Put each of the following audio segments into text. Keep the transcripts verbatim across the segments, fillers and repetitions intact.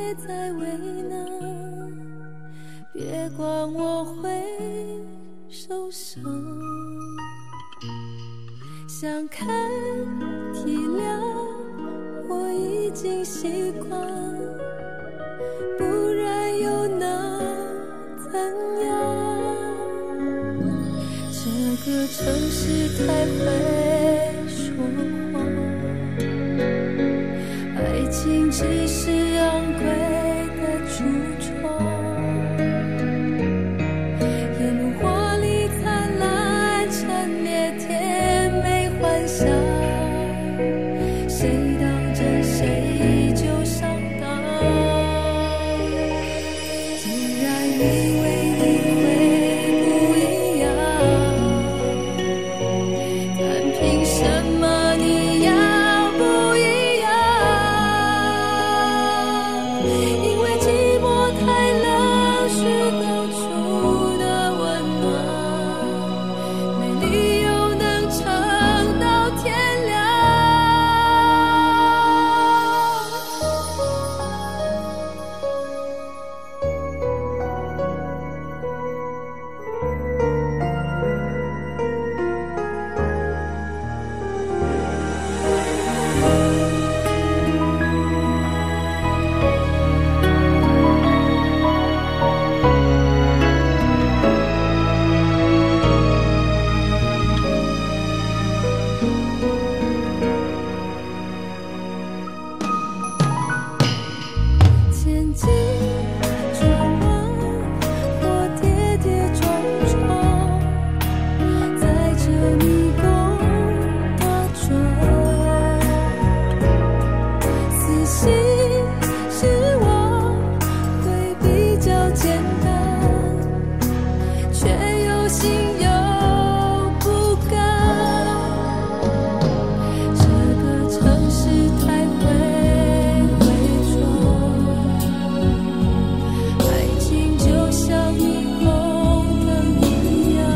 别再为难，别管我会受伤。想看体谅，我已经习惯，不然又能怎样？这个城市太会说谎，爱情只是昂贵的橱窗，烟幕华丽灿烂，陈列甜美幻想，谁当真谁就上当。既然以为你会不一样，但凭什么你要不一样？因为寂寞太冷，虚构出的温暖，没理由能撑到天亮。前进转弯，或跌跌撞撞，在这迷宫打转。死心失望会比较简单，却有心有不甘。这个城市太会伪装，爱情就像霓虹灯一样，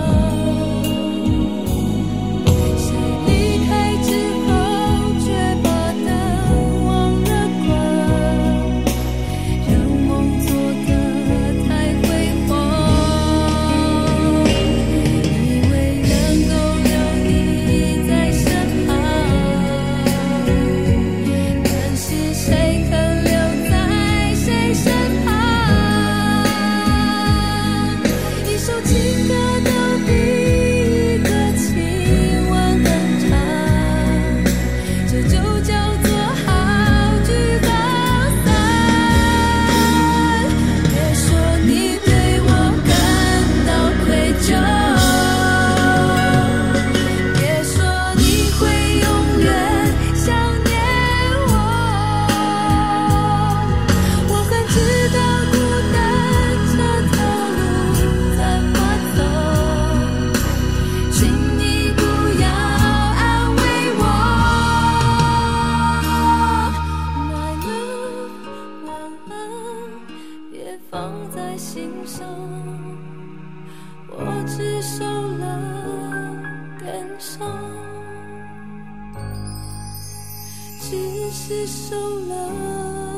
谁离开之后却把灯忘了关，让梦做得太辉煌，以为能够留你在身旁，但是谁肯留在谁身旁？一首情歌都比一个亲吻更长，这就叫做好聚好散。别说你对我感到愧疚，别说你会永远想念我，我很知道孤单这条路怎么走，请你不要安慰我。My love， 晚安，别放在心上，我只受了点伤，只是受了